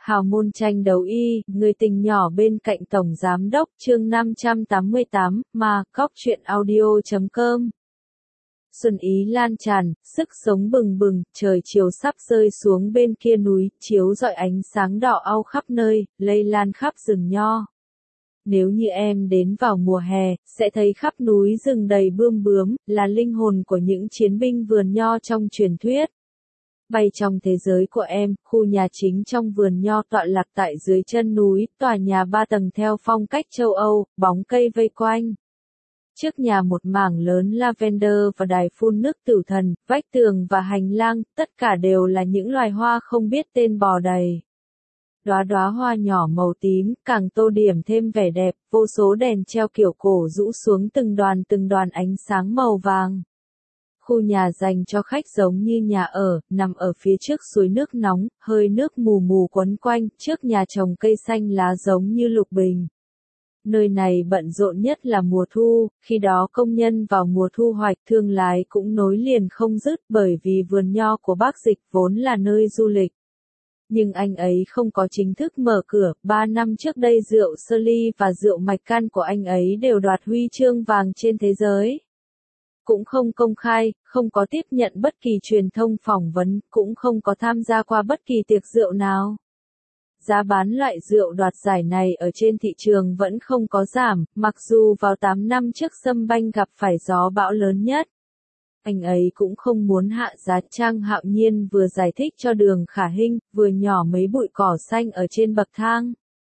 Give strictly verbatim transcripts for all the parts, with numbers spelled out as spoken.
Hào môn tranh đấu y, người tình nhỏ bên cạnh Tổng Giám đốc chương năm trăm tám mươi tám, mà, cóc truyện audio chấm com. Xuân ý lan tràn, sức sống bừng bừng, trời chiều sắp rơi xuống bên kia núi, chiếu rọi ánh sáng đỏ au khắp nơi, lây lan khắp rừng nho. Nếu như em đến vào mùa hè, sẽ thấy khắp núi rừng đầy bươm bướm, là linh hồn của những chiến binh vườn nho trong truyền thuyết. Bay trong thế giới của em, khu nhà chính trong vườn nho tọa lạc tại dưới chân núi, tòa nhà ba tầng theo phong cách châu Âu, bóng cây vây quanh. Trước nhà một mảng lớn lavender và đài phun nước tử thần, vách tường và hành lang, tất cả đều là những loài hoa không biết tên bò đầy. Đóa đóa hoa nhỏ màu tím, càng tô điểm thêm vẻ đẹp, vô số đèn treo kiểu cổ rũ xuống từng đoàn từng đoàn ánh sáng màu vàng. Khu nhà dành cho khách giống như nhà ở, nằm ở phía trước suối nước nóng, hơi nước mù mù quấn quanh, trước nhà trồng cây xanh lá giống như lục bình. Nơi này bận rộn nhất là mùa thu, khi đó công nhân vào mùa thu hoạch, thương lái cũng nối liền không dứt, bởi vì vườn nho của bác Dịch vốn là nơi du lịch. Nhưng anh ấy không có chính thức mở cửa, ba năm trước đây rượu sơ ly và rượu mạch can của anh ấy đều đoạt huy chương vàng trên thế giới. Cũng không công khai, không có tiếp nhận bất kỳ truyền thông phỏng vấn, cũng không có tham gia qua bất kỳ tiệc rượu nào. Giá bán loại rượu đoạt giải này ở trên thị trường vẫn không có giảm, mặc dù vào tám năm trước Sâm Banh gặp phải gió bão lớn nhất. Anh ấy cũng không muốn hạ giá. Trang Hạo Nhiên vừa giải thích cho Đường Khả Hinh, vừa nhỏ mấy bụi cỏ xanh ở trên bậc thang.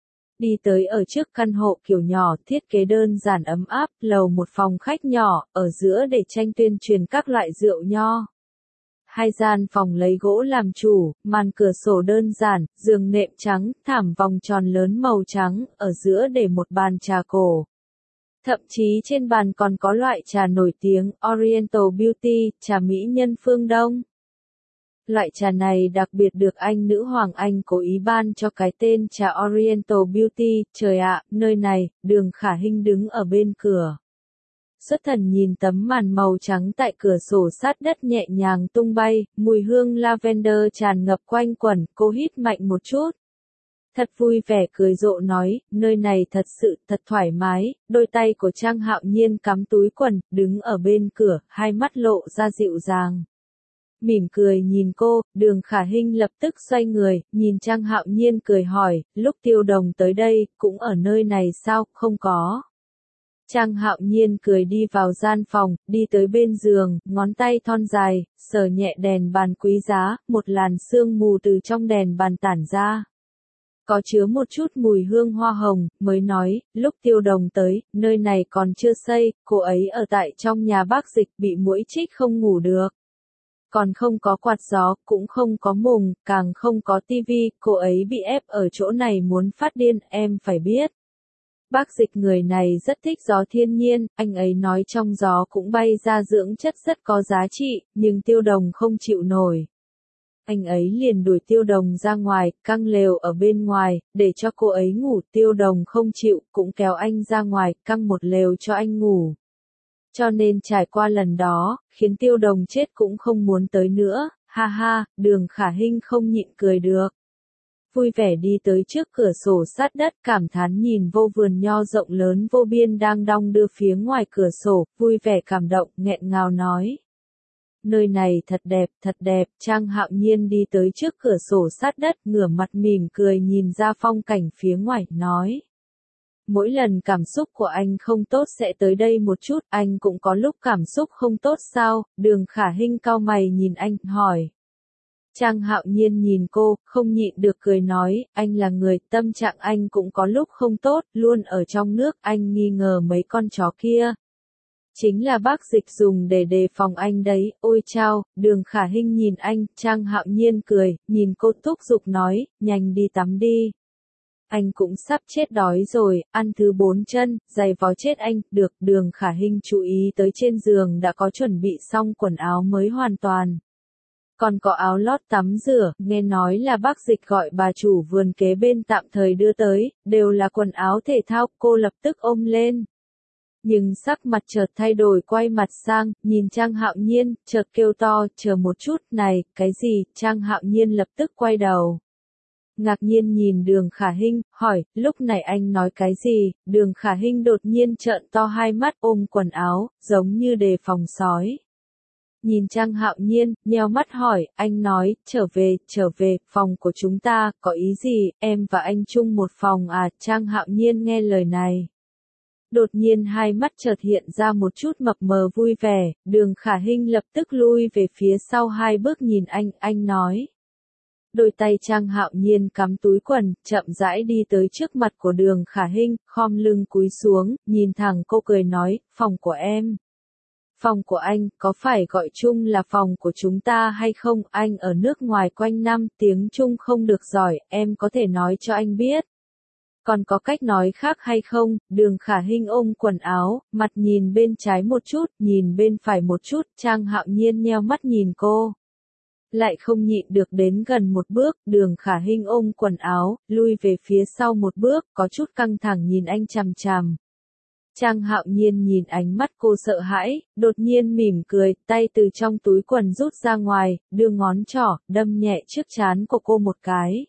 Đi tới ở trước căn hộ kiểu nhỏ, thiết kế đơn giản ấm áp, lầu một phòng khách nhỏ, ở giữa để tranh tuyên truyền các loại rượu nho. Hai gian phòng lấy gỗ làm chủ, màn cửa sổ đơn giản, giường nệm trắng, thảm vòng tròn lớn màu trắng, ở giữa để một bàn trà cổ. Thậm chí trên bàn còn có loại trà nổi tiếng, Oriental Beauty, trà mỹ nhân phương Đông. Loại trà này đặc biệt được anh nữ hoàng Anh cố ý ban cho cái tên trà Oriental Beauty. Trời ạ, nơi này, Đường Khả Hinh đứng ở bên cửa. Xuất thần nhìn tấm màn màu trắng tại cửa sổ sát đất nhẹ nhàng tung bay, mùi hương lavender tràn ngập quanh quẩn, cô hít mạnh một chút. Thật vui vẻ cười rộ nói, nơi này thật sự, thật thoải mái. Đôi tay của Trang Hạo Nhiên cắm túi quần, đứng ở bên cửa, hai mắt lộ ra dịu dàng. Mỉm cười nhìn cô, Đường Khả Hinh lập tức xoay người, nhìn Trang Hạo Nhiên cười hỏi, lúc Tiêu Đồng tới đây, cũng ở nơi này sao, không có. Trang Hạo Nhiên cười đi vào gian phòng, đi tới bên giường, ngón tay thon dài, sờ nhẹ đèn bàn quý giá, một làn sương mù từ trong đèn bàn tản ra. Có chứa một chút mùi hương hoa hồng, mới nói, lúc Tiêu Đồng tới, nơi này còn chưa xây, cô ấy ở tại trong nhà bác Dịch bị muỗi chích không ngủ được. Còn không có quạt gió, cũng không có mùng, càng không có tivi, cô ấy bị ép ở chỗ này muốn phát điên, em phải biết. Bác Dịch người này rất thích gió thiên nhiên, anh ấy nói trong gió cũng bay ra dưỡng chất rất có giá trị, nhưng Tiêu Đồng không chịu nổi. Anh ấy liền đuổi Tiêu Đồng ra ngoài, căng lều ở bên ngoài, để cho cô ấy ngủ. Tiêu Đồng không chịu, cũng kéo anh ra ngoài, căng một lều cho anh ngủ. Cho nên trải qua lần đó, khiến Tiêu Đồng chết cũng không muốn tới nữa, ha ha, Đường Khả Hinh không nhịn cười được. Vui vẻ đi tới trước cửa sổ sát đất, cảm thán nhìn vô vườn nho rộng lớn vô biên đang đong đưa phía ngoài cửa sổ, vui vẻ cảm động, nghẹn ngào nói. Nơi này thật đẹp, thật đẹp. Trang Hạo Nhiên đi tới trước cửa sổ sát đất, ngửa mặt mỉm cười nhìn ra phong cảnh phía ngoài, nói. Mỗi lần cảm xúc của anh không tốt sẽ tới đây một chút, anh cũng có lúc cảm xúc không tốt sao? Đường Khả Hinh cau mày nhìn anh, hỏi. Trang Hạo Nhiên nhìn cô, không nhịn được cười nói, anh là người, tâm trạng anh cũng có lúc không tốt, luôn ở trong nước, anh nghi ngờ mấy con chó kia. Chính là bác Dịch dùng để đề phòng anh đấy, ôi chao. Đường Khả Hinh nhìn anh, Trang Hạo Nhiên cười, nhìn cô thúc giục nói, nhanh đi tắm đi. Anh cũng sắp chết đói rồi, ăn thứ bốn chân, giày vò chết anh. Được. Đường Khả Hinh chú ý tới trên giường đã có chuẩn bị xong quần áo mới hoàn toàn. Còn có áo lót tắm rửa, nghe nói là bác Dịch gọi bà chủ vườn kế bên tạm thời đưa tới, đều là quần áo thể thao, cô lập tức ôm lên. Nhưng sắc mặt chợt thay đổi, quay mặt sang, nhìn Trang Hạo Nhiên, chợt kêu to, chờ một chút, này, cái gì? Trang Hạo Nhiên lập tức quay đầu. ngạc nhiên nhìn Đường Khả Hinh, hỏi, lúc này anh nói cái gì? Đường Khả Hinh đột nhiên trợn to hai mắt ôm quần áo, giống như đề phòng sói. Nhìn Trang Hạo Nhiên, nheo mắt hỏi, anh nói, trở về, trở về, phòng của chúng ta, có ý gì, em và anh chung một phòng à? Trang Hạo Nhiên nghe lời này. Đột nhiên hai mắt chợt hiện ra một chút mập mờ vui vẻ, Đường Khả Hinh lập tức lui về phía sau hai bước nhìn anh, anh nói. Đôi tay Trang Hạo Nhiên cắm túi quần, chậm rãi đi tới trước mặt của Đường Khả Hinh, khom lưng cúi xuống, nhìn thẳng cô cười nói, phòng của em. Phòng của anh, có phải gọi chung là phòng của chúng ta hay không? Anh ở nước ngoài quanh năm, tiếng Trung không được giỏi, em có thể nói cho anh biết. Còn có cách nói khác hay không? Đường Khả Hinh ôm quần áo, mặt nhìn bên trái một chút, nhìn bên phải một chút, Trang Hạo Nhiên nheo mắt nhìn cô. Lại không nhịn được đến gần một bước, Đường Khả Hinh ôm quần áo, lui về phía sau một bước, có chút căng thẳng nhìn anh chằm chằm. Trang Hạo Nhiên nhìn ánh mắt cô sợ hãi, đột nhiên mỉm cười, tay từ trong túi quần rút ra ngoài, đưa ngón trỏ, đâm nhẹ trước trán của cô một cái.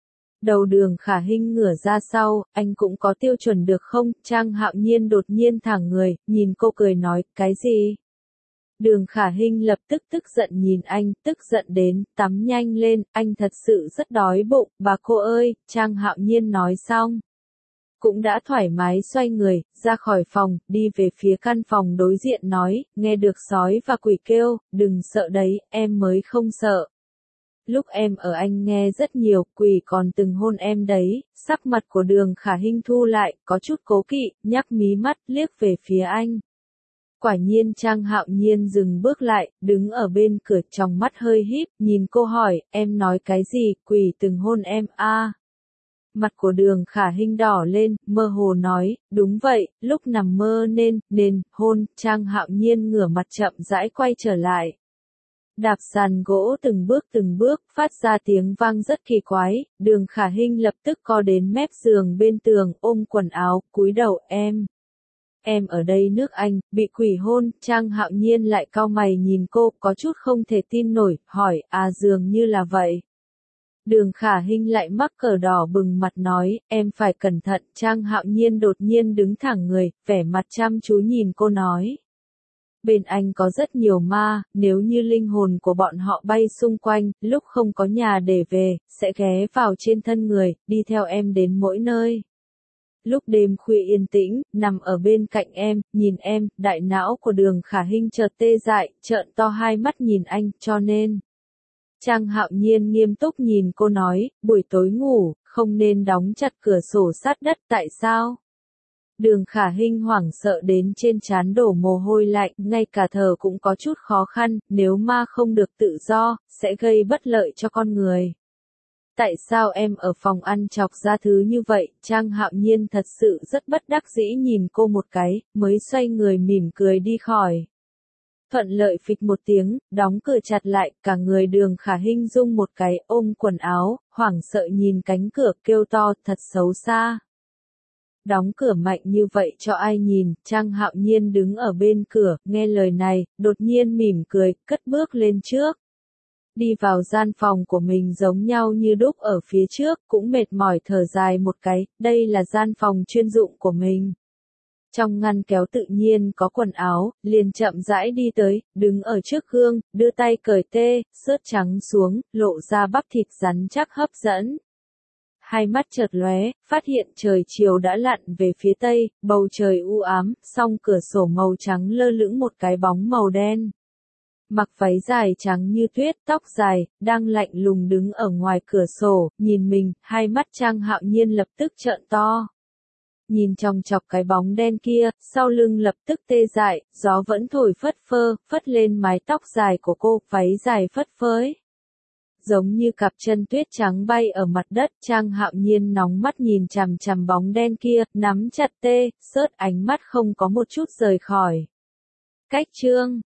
Đầu Đường Khả Hinh ngửa ra sau, anh cũng có tiêu chuẩn được không? Trang Hạo Nhiên đột nhiên thẳng người, nhìn cô cười nói, cái gì? Đường Khả Hinh lập tức tức giận nhìn anh, tức giận đến, tắm nhanh lên, anh thật sự rất đói bụng, bà cô ơi, Trang Hạo Nhiên nói xong. Cũng đã thoải mái xoay người, ra khỏi phòng, đi về phía căn phòng đối diện nói, nghe được sói và quỷ kêu, đừng sợ đấy, em mới không sợ. Lúc em ở anh nghe rất nhiều, quỷ còn từng hôn em đấy, sắc mặt của Đường Khả Hinh thu lại, có chút cố kỵ, nhắc mí mắt, liếc về phía anh. Quả nhiên Trang Hạo Nhiên dừng bước lại, đứng ở bên cửa trong mắt hơi híp, nhìn cô hỏi, em nói cái gì, quỷ từng hôn em a? À. Mặt của Đường Khả Hinh đỏ lên, mơ hồ nói, đúng vậy, lúc nằm mơ nên, nên, hôn, Trang Hạo Nhiên ngửa mặt chậm rãi quay trở lại. Đạp sàn gỗ từng bước từng bước, phát ra tiếng vang rất kỳ quái, Đường Khả Hinh lập tức co đến mép giường bên tường, ôm quần áo, cúi đầu, em. Em ở đây nước Anh, bị quỷ hôn, Trang Hạo Nhiên lại cau mày nhìn cô, có chút không thể tin nổi, hỏi, à dường như là vậy. Đường Khả Hinh lại mắc cờ đỏ bừng mặt nói, em phải cẩn thận, Trang Hạo Nhiên đột nhiên đứng thẳng người, vẻ mặt chăm chú nhìn cô nói. Bên anh có rất nhiều ma, nếu như linh hồn của bọn họ bay xung quanh, lúc không có nhà để về, sẽ ghé vào trên thân người, đi theo em đến mỗi nơi. Lúc đêm khuya yên tĩnh, nằm ở bên cạnh em, nhìn em, đại não của Đường Khả Hinh chợt tê dại, trợn to hai mắt nhìn anh, cho nên. Trang Hạo Nhiên nghiêm túc nhìn cô nói, buổi tối ngủ, không nên đóng chặt cửa sổ sát đất, tại sao? Đường Khả Hinh hoảng sợ đến trên trán đổ mồ hôi lạnh, ngay cả thở cũng có chút khó khăn, nếu ma không được tự do, sẽ gây bất lợi cho con người. Tại sao em ở phòng ăn chọc ra thứ như vậy? Trang Hạo Nhiên thật sự rất bất đắc dĩ nhìn cô một cái, mới xoay người mỉm cười đi khỏi. Thuận lợi phịch một tiếng, đóng cửa chặt lại, cả người Đường Khả Hinh rung một cái, ôm quần áo, hoảng sợ nhìn cánh cửa, kêu to, thật xấu xa. Đóng cửa mạnh như vậy cho ai nhìn, Trang Hạo Nhiên đứng ở bên cửa, nghe lời này, đột nhiên mỉm cười, cất bước lên trước. Đi vào gian phòng của mình giống nhau như đúc ở phía trước, cũng mệt mỏi thở dài một cái, đây là gian phòng chuyên dụng của mình. Trong ngăn kéo tự nhiên có quần áo, liền chậm rãi đi tới, đứng ở trước gương, đưa tay cởi tê, sớt trắng xuống, lộ ra bắp thịt rắn chắc hấp dẫn. Hai mắt chợt lóe, phát hiện trời chiều đã lặn về phía tây, bầu trời u ám, song cửa sổ màu trắng lơ lửng một cái bóng màu đen. Mặc váy dài trắng như tuyết, tóc dài, đang lạnh lùng đứng ở ngoài cửa sổ, nhìn mình, hai mắt Trang Hạo Nhiên lập tức trợn to. Nhìn trong chọc cái bóng đen kia, sau lưng lập tức tê dại, gió vẫn thổi phất phơ, phất lên mái tóc dài của cô, váy dài phất phới. Giống như cặp chân tuyết trắng bay ở mặt đất, Trang Hạo Nhiên nóng mắt nhìn chằm chằm bóng đen kia, nắm chặt tê, sớt ánh mắt không có một chút rời khỏi. Cách chương